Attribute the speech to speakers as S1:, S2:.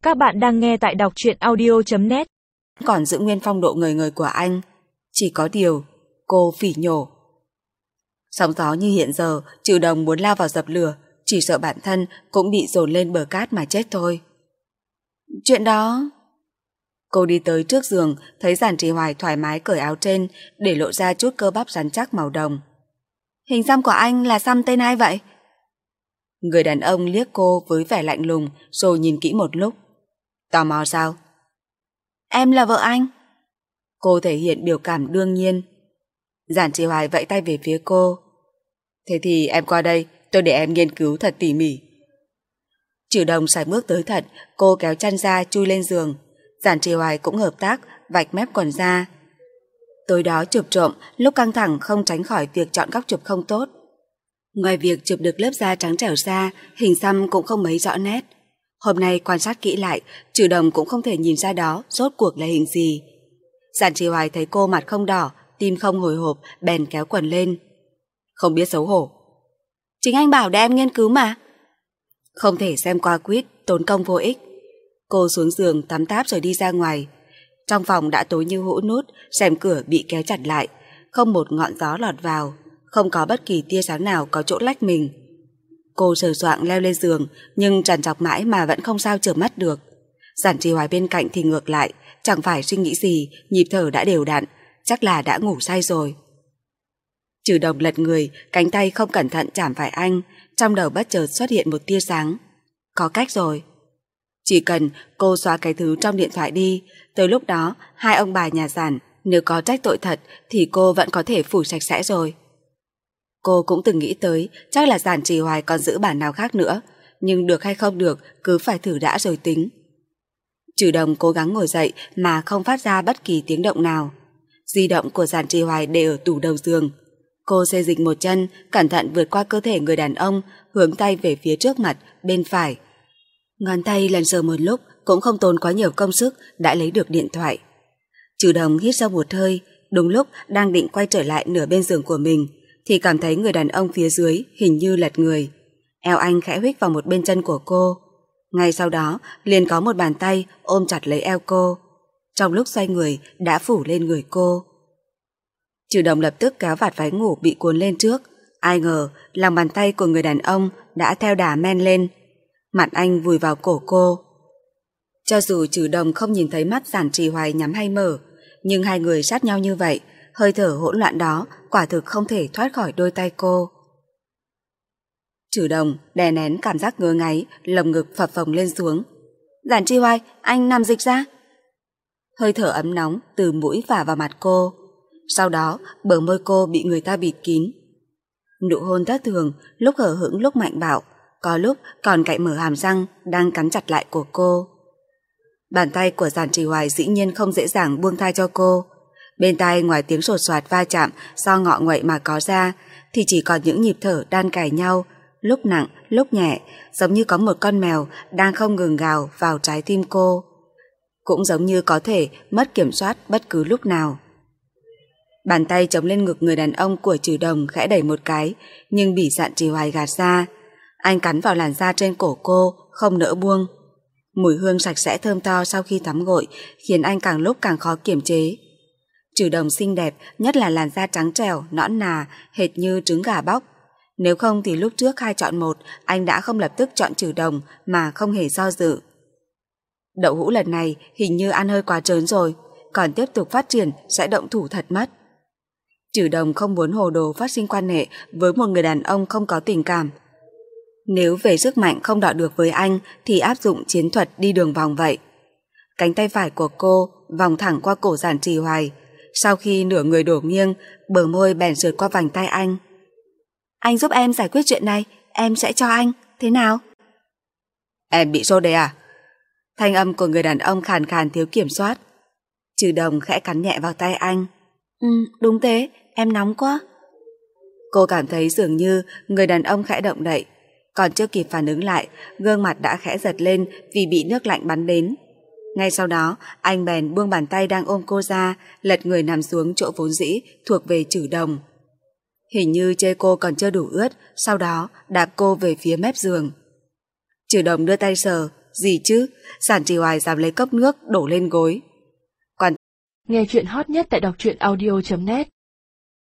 S1: Các bạn đang nghe tại đọc truyện audio.net.
S2: Còn giữ nguyên phong độ ngời ngời của anh. Chỉ có điều, cô phỉ nhổ. Sóng gió như hiện giờ, Trừ Đồng muốn lao vào dập lửa, chỉ sợ bản thân cũng bị dồn lên bờ cát mà chết thôi. Chuyện đó... Cô đi tới trước giường, thấy Giản Trì Hoài thoải mái cởi áo trên, để lộ ra chút cơ bắp rắn chắc màu đồng. Hình xăm của anh là xăm tên ai vậy? Người đàn ông liếc cô với vẻ lạnh lùng, rồi nhìn kỹ một lúc. Tò mò sao? Em là vợ anh. Cô thể hiện biểu cảm đương nhiên. Giản Trì Hoài vẫy tay về phía cô. Thế thì em qua đây, tôi để em nghiên cứu thật tỉ mỉ. Trừ Đồng sải bước tới thật, cô kéo chăn ra chui lên giường. Giản Trì Hoài cũng hợp tác, vạch mép quần ra. Tối đó chụp trộm, lúc căng thẳng không tránh khỏi việc chọn góc chụp không tốt. Ngoài việc chụp được lớp da trắng trẻo ra, hình xăm cũng không mấy rõ nét. Hôm nay quan sát kỹ lại, Trừ Đồng cũng không thể nhìn ra đó rốt cuộc là hình gì. Giản Trì Hoài thấy cô mặt không đỏ, tim không hồi hộp, bèn kéo quần lên. Không biết xấu hổ. Chính anh bảo để em nghiên cứu mà. Không thể xem qua quýt, tốn công vô ích. Cô xuống giường tắm táp rồi đi ra ngoài. Trong phòng đã tối như hũ nút, rèm cửa bị kéo chặt lại, không một ngọn gió lọt vào, không có bất kỳ tia sáng nào có chỗ lách mình. Cô sờ soạng leo lên giường, nhưng trằn trọc mãi mà vẫn không sao chợp mắt được. Giản Trì Hoài bên cạnh thì ngược lại, chẳng phải suy nghĩ gì, nhịp thở đã đều đặn, chắc là đã ngủ say rồi. Trừ Đồng lật người, cánh tay không cẩn thận chạm phải anh, trong đầu bất chợt xuất hiện một tia sáng. Có cách rồi. Chỉ cần cô xóa cái thứ trong điện thoại đi, tới lúc đó hai ông bà nhà Giản nếu có trách tội thật thì cô vẫn có thể phủ sạch sẽ rồi. Cô cũng từng nghĩ tới chắc là Giản Trì Hoài còn giữ bản nào khác nữa, nhưng được hay không được cứ phải thử đã rồi tính. Trừ Đồng cố gắng ngồi dậy mà không phát ra bất kỳ tiếng động nào. Di động của Giản Trì Hoài để ở tủ đầu giường. Cô xê dịch một chân, cẩn thận vượt qua cơ thể người đàn ông, hướng tay về phía trước mặt, bên phải. Ngón tay lần sờ một lúc cũng không tốn quá nhiều công sức đã lấy được điện thoại. Trừ Đồng hít sâu một hơi, đúng lúc đang định quay trở lại nửa bên giường của mình thì cảm thấy người đàn ông phía dưới hình như lật người. Eo anh khẽ huých vào một bên chân của cô. Ngay sau đó liền có một bàn tay ôm chặt lấy eo cô. Trong lúc xoay người đã phủ lên người cô. Trừ Đồng lập tức kéo vạt váy ngủ bị cuốn lên trước. Ai ngờ lòng bàn tay của người đàn ông đã theo đà men lên. Mặt anh vùi vào cổ cô. Cho dù Trừ Đồng không nhìn thấy mắt Giản Trì Hoài nhắm hay mở, nhưng hai người sát nhau như vậy, hơi thở hỗn loạn đó quả thực không thể thoát khỏi đôi tay cô. Trừ Đồng đè nén cảm giác ngứa ngáy, lồng ngực phập phồng lên xuống. Giản Trì Hoài, anh nằm dịch ra. Hơi thở ấm nóng từ mũi phả vào mặt cô. Sau đó bờ môi cô bị người ta bịt kín. Nụ hôn thất thường, lúc hở hững lúc mạnh bạo, có lúc còn cạy mở hàm răng đang cắn chặt lại của cô. Bàn tay của Giản Trì Hoài dĩ nhiên không dễ dàng buông tha cho cô. Bên tai ngoài tiếng sột soạt va chạm do ngọ nguậy mà có ra thì chỉ còn những nhịp thở đan cài nhau, lúc nặng lúc nhẹ, giống như có một con mèo đang không ngừng gào vào trái tim cô, cũng giống như có thể mất kiểm soát bất cứ lúc nào. Bàn tay chống lên ngực người đàn ông của Trừ Đồng khẽ đẩy một cái, nhưng bị Giản Trì Hoài gạt ra. Anh cắn vào làn da trên cổ cô, không nỡ buông. Mùi hương sạch sẽ thơm tho sau khi tắm gội khiến anh càng lúc càng khó kiềm chế. Trừ Đồng xinh đẹp, nhất là làn da trắng trẻo, nõn nà, hệt như trứng gà bóc. Nếu không thì lúc trước hai chọn một, anh đã không lập tức chọn Trừ Đồng mà không hề do dự. Đậu hũ lần này hình như ăn hơi quá trớn rồi, còn tiếp tục phát triển sẽ động thủ thật mất. Trừ Đồng không muốn hồ đồ phát sinh quan hệ với một người đàn ông không có tình cảm. Nếu về sức mạnh không đọ được với anh thì áp dụng chiến thuật đi đường vòng vậy. Cánh tay phải của cô vòng thẳng qua cổ Giản Trì Hoài. Sau khi nửa người đổ nghiêng, bờ môi bèn sượt qua vành tay anh. Anh giúp em giải quyết chuyện này, em sẽ cho anh, thế nào? Em bị sốt đấy à? Thanh âm của người đàn ông khàn khàn thiếu kiểm soát. Trừ Đồng khẽ cắn nhẹ vào tay anh. Đúng thế, em nóng quá. Cô cảm thấy dường như người đàn ông khẽ động đậy. Còn chưa kịp phản ứng lại, gương mặt đã khẽ giật lên vì bị nước lạnh bắn đến. Ngay sau đó, anh bèn buông bàn tay đang ôm cô ra, lật người nằm xuống chỗ vốn dĩ thuộc về Trừ Đồng. Hình như chê cô còn chưa đủ ướt, sau đó đạp cô về phía mép giường. Trừ Đồng đưa tay sờ, Gì chứ, Giản Trì Hoài dám lấy cốc nước đổ lên gối.
S1: Nghe chuyện hot nhất tại đọc truyện audio.net